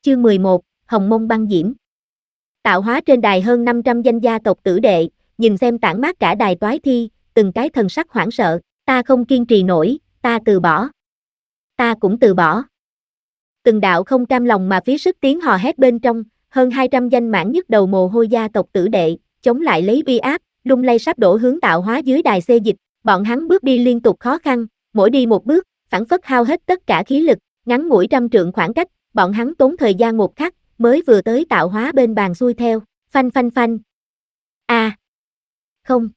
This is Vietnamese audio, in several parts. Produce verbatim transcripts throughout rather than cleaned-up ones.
Chương mười một, Hồng Mông băng diễm. Tạo hóa trên đài hơn năm trăm danh gia tộc tử đệ, nhìn xem tản mát cả đài toái thi, từng cái thần sắc hoảng sợ, ta không kiên trì nổi, ta từ bỏ. Ta cũng từ bỏ. Từng đạo không cam lòng mà phí sức tiếng hò hét bên trong, hơn hai trăm danh mãn nhức đầu mồ hôi gia tộc tử đệ, chống lại lấy uy áp, lung lay sắp đổ hướng tạo hóa dưới đài xê dịch, bọn hắn bước đi liên tục khó khăn, mỗi đi một bước, phảng phất hao hết tất cả khí lực, ngắn ngủi trăm trượng khoảng cách, bọn hắn tốn thời gian một khắc, mới vừa tới tạo hóa bên bàn xuôi theo, phanh phanh phanh. A. À. Không.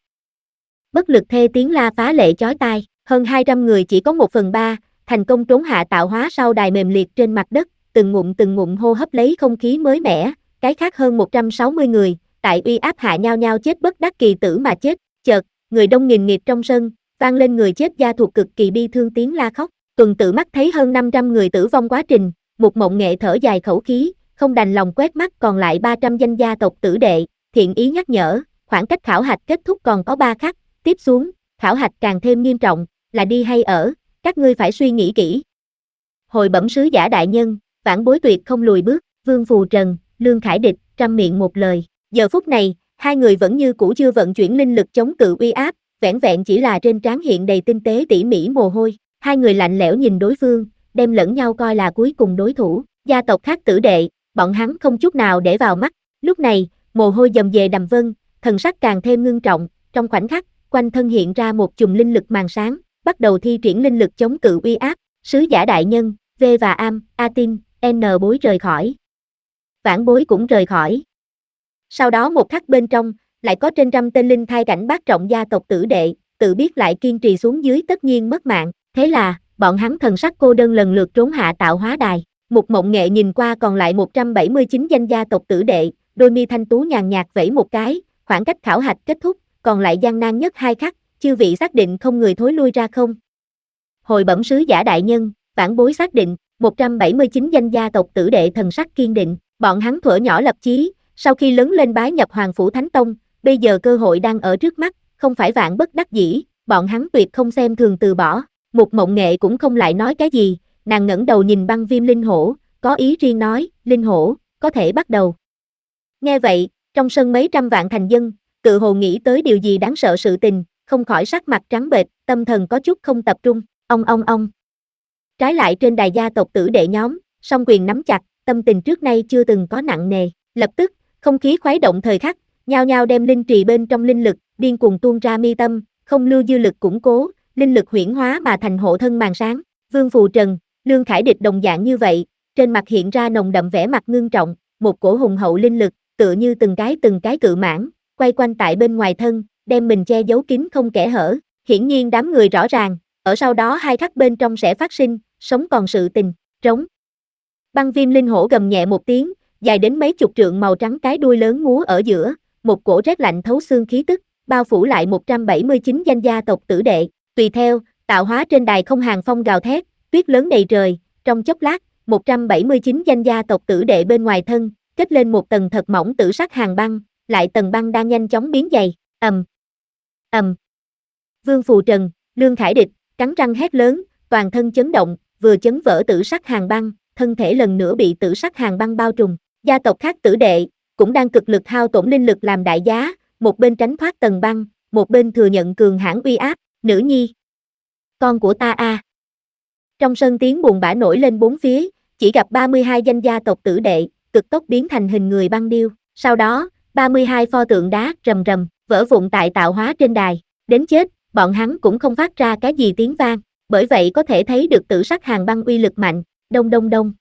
Bất lực thê tiếng la phá lệ chói tai, hơn hai trăm người chỉ có một phần ba, thành công trốn hạ tạo hóa sau đài mềm liệt trên mặt đất, từng ngụm từng ngụm hô hấp lấy không khí mới mẻ, cái khác hơn một trăm sáu mươi người, tại uy áp hạ nhao nhao chết bất đắc kỳ tử mà chết, chợt, người đông nghìn nghịt trong sân, vang lên người chết gia thuộc cực kỳ bi thương tiếng la khóc, tuần tự mắt thấy hơn năm trăm người tử vong quá trình, Mục Mộng Nghệ thở dài khẩu khí, không đành lòng quét mắt còn lại ba trăm danh gia tộc tử đệ, thiện ý nhắc nhở, khoảng cách khảo hạch kết thúc còn có ba khắc, tiếp xuống, khảo hạch càng thêm nghiêm trọng, là đi hay ở, các ngươi phải suy nghĩ kỹ. Hồi bẩm sứ giả đại nhân, vãn bối tuyệt không lùi bước, Vương Phù Trần, Lương Khải Địch, trăm miệng một lời, giờ phút này, hai người vẫn như cũ chưa vận chuyển linh lực chống cự uy áp, vẻn vẹn chỉ là trên trán hiện đầy tinh tế tỉ mỉ mồ hôi, hai người lạnh lẽo nhìn đối phương, đem lẫn nhau coi là cuối cùng đối thủ, gia tộc khác tử đệ, bọn hắn không chút nào để vào mắt, lúc này, mồ hôi dầm dề đầm vân, thần sắc càng thêm ngưng trọng, trong khoảnh khắc, quanh thân hiện ra một chùm linh lực màn sáng, bắt đầu thi triển linh lực chống cự uy áp, sứ giả đại nhân, V và Am, A Tin, N bối rời khỏi. Vãn bối cũng rời khỏi. Sau đó một khắc bên trong, lại có trên trăm tên linh thai cảnh bát trọng gia tộc tử đệ, tự biết lại kiên trì xuống dưới tất nhiên mất mạng, thế là, bọn hắn thần sắc cô đơn lần lượt trốn hạ tạo hóa đài. Mục Mộng Nghệ nhìn qua còn lại một trăm bảy mươi chín danh gia tộc tử đệ, đôi mi thanh tú nhàn nhạt vẫy một cái, khoảng cách khảo hạch kết thúc, còn lại gian nan nhất hai khắc, chư vị xác định không người thối lui ra không? Hồi bẩm sứ giả đại nhân, vãn bối xác định, một trăm bảy mươi chín danh gia tộc tử đệ thần sắc kiên định, bọn hắn thuở nhỏ lập chí, sau khi lớn lên bái nhập Hoàng Phủ Thánh Tông, bây giờ cơ hội đang ở trước mắt, không phải vạn bất đắc dĩ, bọn hắn tuyệt không xem thường từ bỏ. Mục Mộng Nghệ cũng không lại nói cái gì, nàng ngẩng đầu nhìn Băng Viêm Linh Hổ, có ý riêng nói, Linh Hổ, có thể bắt đầu. Nghe vậy, trong sân mấy trăm vạn thành dân, tự hồ nghĩ tới điều gì đáng sợ sự tình, không khỏi sắc mặt trắng bệch, tâm thần có chút không tập trung, ong ong ong. Trái lại trên đài gia tộc tử đệ nhóm, song quyền nắm chặt, tâm tình trước nay chưa từng có nặng nề, lập tức, không khí khuấy động thời khắc, nhao nhao đem linh trì bên trong linh lực, điên cuồng tuôn ra mi tâm, không lưu dư lực củng cố, linh lực huyễn hóa mà thành hộ thân màn sáng. Vương Phù Trần, Lương Khải Địch đồng dạng như vậy, trên mặt hiện ra nồng đậm vẻ mặt ngưng trọng, một cổ hùng hậu linh lực, tựa như từng cái từng cái cự mãng, quay quanh tại bên ngoài thân, đem mình che giấu kín không kẽ hở. Hiển nhiên đám người rõ ràng, ở sau đó hai khắc bên trong sẽ phát sinh, sống còn sự tình, trống. Băng Viêm Linh Hổ gầm nhẹ một tiếng, dài đến mấy chục trượng màu trắng cái đuôi lớn múa ở giữa, một cổ rét lạnh thấu xương khí tức, bao phủ lại một trăm bảy mươi chín danh gia tộc tử đệ. Tùy theo, tạo hóa trên đài không hàng phong gào thét, tuyết lớn đầy trời, trong chốc lát, một trăm bảy mươi chín danh gia tộc tử đệ bên ngoài thân, kết lên một tầng thật mỏng tử sắc hàng băng, lại tầng băng đang nhanh chóng biến dày, ầm, ầm. Vương Phù Trần, Lương Khải Địch, cắn răng hét lớn, toàn thân chấn động, vừa chấn vỡ tử sắc hàng băng, thân thể lần nữa bị tử sắc hàng băng bao trùm. Gia tộc khác tử đệ, cũng đang cực lực hao tổn linh lực làm đại giá, một bên tránh thoát tầng băng, một bên thừa nhận cường hãn uy áp, nữ nhi. Con của ta a. À. Trong sân tiếng buồn bã nổi lên bốn phía, chỉ gặp ba mươi hai danh gia tộc tử đệ, cực tốc biến thành hình người băng điêu, sau đó, ba mươi hai pho tượng đá rầm rầm, vỡ vụn tại tạo hóa trên đài, đến chết, bọn hắn cũng không phát ra cái gì tiếng vang, bởi vậy có thể thấy được tử sắc hàng băng uy lực mạnh, đông đông đông.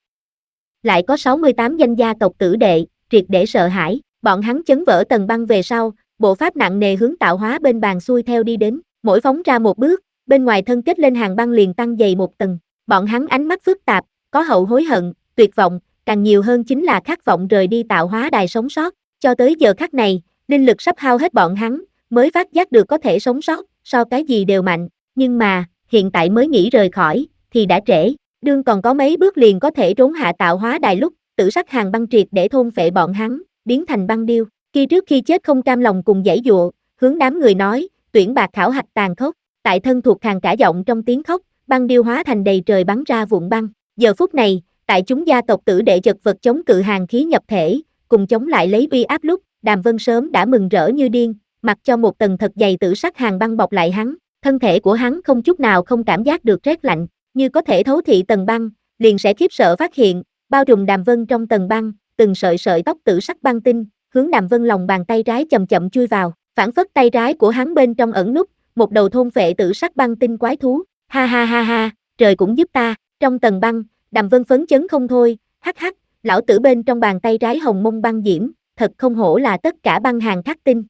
Lại có sáu mươi tám danh gia tộc tử đệ, triệt để sợ hãi, bọn hắn chấn vỡ tầng băng về sau, bộ pháp nặng nề hướng tạo hóa bên bàn xuôi theo đi đến, mỗi phóng ra một bước, bên ngoài thân kết lên hàng băng liền tăng dày một tầng, bọn hắn ánh mắt phức tạp, có hậu hối hận, tuyệt vọng, càng nhiều hơn chính là khát vọng rời đi tạo hóa đài sống sót, cho tới giờ khắc này, linh lực sắp hao hết bọn hắn, mới phát giác được có thể sống sót, so cái gì đều mạnh, nhưng mà, hiện tại mới nghĩ rời khỏi, thì đã trễ, đương còn có mấy bước liền có thể trốn hạ tạo hóa đài lúc, tử sắc hàng băng triệt để thôn phệ bọn hắn, biến thành băng điêu, khi trước khi chết không cam lòng cùng giãy dụa, hướng đám người nói, tuyển bạc khảo hạch tàn khốc, tại thân thuộc khàn cả giọng trong tiếng khóc, băng điêu hóa thành đầy trời bắn ra vụn băng, giờ phút này, Tại chúng gia tộc tử đệ chật vật chống cự hàng khí nhập thể, cùng chống lại lấy uy áp lúc, Đàm Vân sớm đã mừng rỡ như điên, mặc cho một tầng thật dày tử sắc hàng băng bọc lại hắn, thân thể của hắn không chút nào không cảm giác được rét lạnh, như có thể thấu thị tầng băng, liền sẽ khiếp sợ phát hiện, bao trùm Đàm Vân trong tầng băng, từng sợi sợi tóc tử sắc băng tinh, hướng Đàm Vân lòng bàn tay trái chậm chậm chui vào, phản phất tay trái của hắn bên trong ẩn núp, một đầu thôn phệ tử sắc băng tinh quái thú, ha ha ha ha, trời cũng giúp ta, trong tầng băng, Đàm Vân phấn chấn không thôi, hắc hắc, lão tử bên trong bàn tay trái hồng mông băng diễm, thật không hổ là tất cả băng hàng khắc tinh.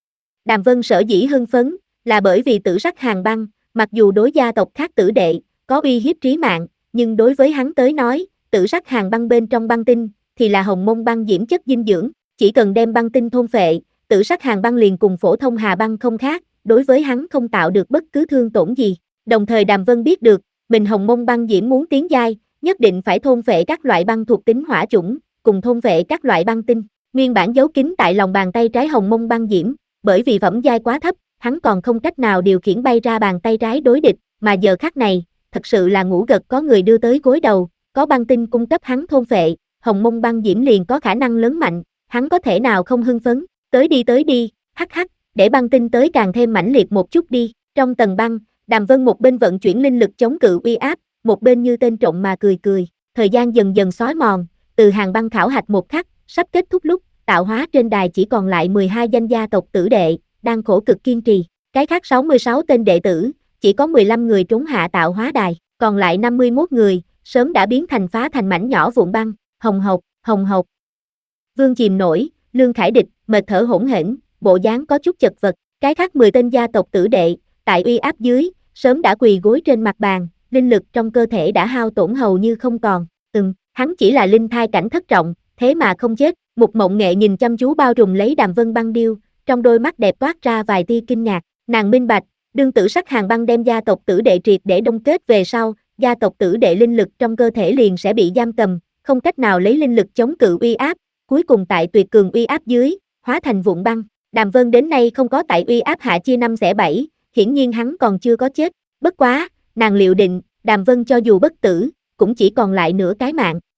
Đàm Vân sở dĩ hưng phấn, là bởi vì tử sắc hàng băng, mặc dù đối gia tộc khác tử đệ, có uy hiếp trí mạng, nhưng đối với hắn tới nói, tử sắc hàng băng bên trong băng tinh, thì là hồng mông băng diễm chất dinh dưỡng, chỉ cần đem băng tinh thôn phệ, tử sắc hàng băng liền cùng phổ thông hà băng không khác, đối với hắn không tạo được bất cứ thương tổn gì. Đồng thời Đàm Vân biết được, mình hồng mông băng diễm muốn tiến giai, nhất định phải thôn phệ các loại băng thuộc tính hỏa chủng, cùng thôn phệ các loại băng tinh. Nguyên bản giấu kín tại lòng bàn tay trái hồng mông băng diễm, bởi vì phẩm giai quá thấp, hắn còn không cách nào điều khiển bay ra bàn tay trái đối địch, mà giờ khắc này, thật sự là ngủ gật có người đưa tới gối đầu, có băng tinh cung cấp hắn thôn phệ, hồng mông băng diễm liền có khả năng lớn mạnh, hắn có thể nào không hưng phấn, tới đi tới đi, hắc hắc, để băng tinh tới càng thêm mãnh liệt một chút đi, trong tầng băng, Đàm Vân một bên vận chuyển linh lực chống cự uy áp, một bên như tên trộm mà cười cười, thời gian dần dần xói mòn, từ hàng băng khảo hạch một khắc, sắp kết thúc lúc, tạo hóa trên đài chỉ còn lại mười hai danh gia tộc tử đệ, đang khổ cực kiên trì, cái khác sáu mươi sáu tên đệ tử, chỉ có mười lăm người trốn hạ tạo hóa đài, còn lại năm mươi mốt người, sớm đã biến thành phá thành mảnh nhỏ vụn băng, hồng hộc, hồng hộc. Vương chìm nổi, Lương Khải Địch, mệt thở hỗn hển, bộ dáng có chút chật vật, cái khác mười tên gia tộc tử đệ, tại uy áp dưới, sớm đã quỳ gối trên mặt bàn, linh lực trong cơ thể đã hao tổn hầu như không còn, ừm, hắn chỉ là linh thai cảnh thất trọng, thế mà không chết, Mục Mộng Nghệ nhìn chăm chú bao trùm lấy Đàm Vân băng điêu, trong đôi mắt đẹp toát ra vài tia kinh ngạc, nàng minh bạch, đương tử sắc hàng băng đem gia tộc tử đệ triệt để đông kết về sau, gia tộc tử đệ linh lực trong cơ thể liền sẽ bị giam cầm, không cách nào lấy linh lực chống cự uy áp, cuối cùng tại tuyệt cường uy áp dưới, hóa thành vụn băng. Đàm Vân đến nay không có tại uy áp hạ chia năm xẻ bảy, hiển nhiên hắn còn chưa có chết, bất quá, nàng liệu định, Đàm Vân cho dù bất tử, cũng chỉ còn lại nửa cái mạng,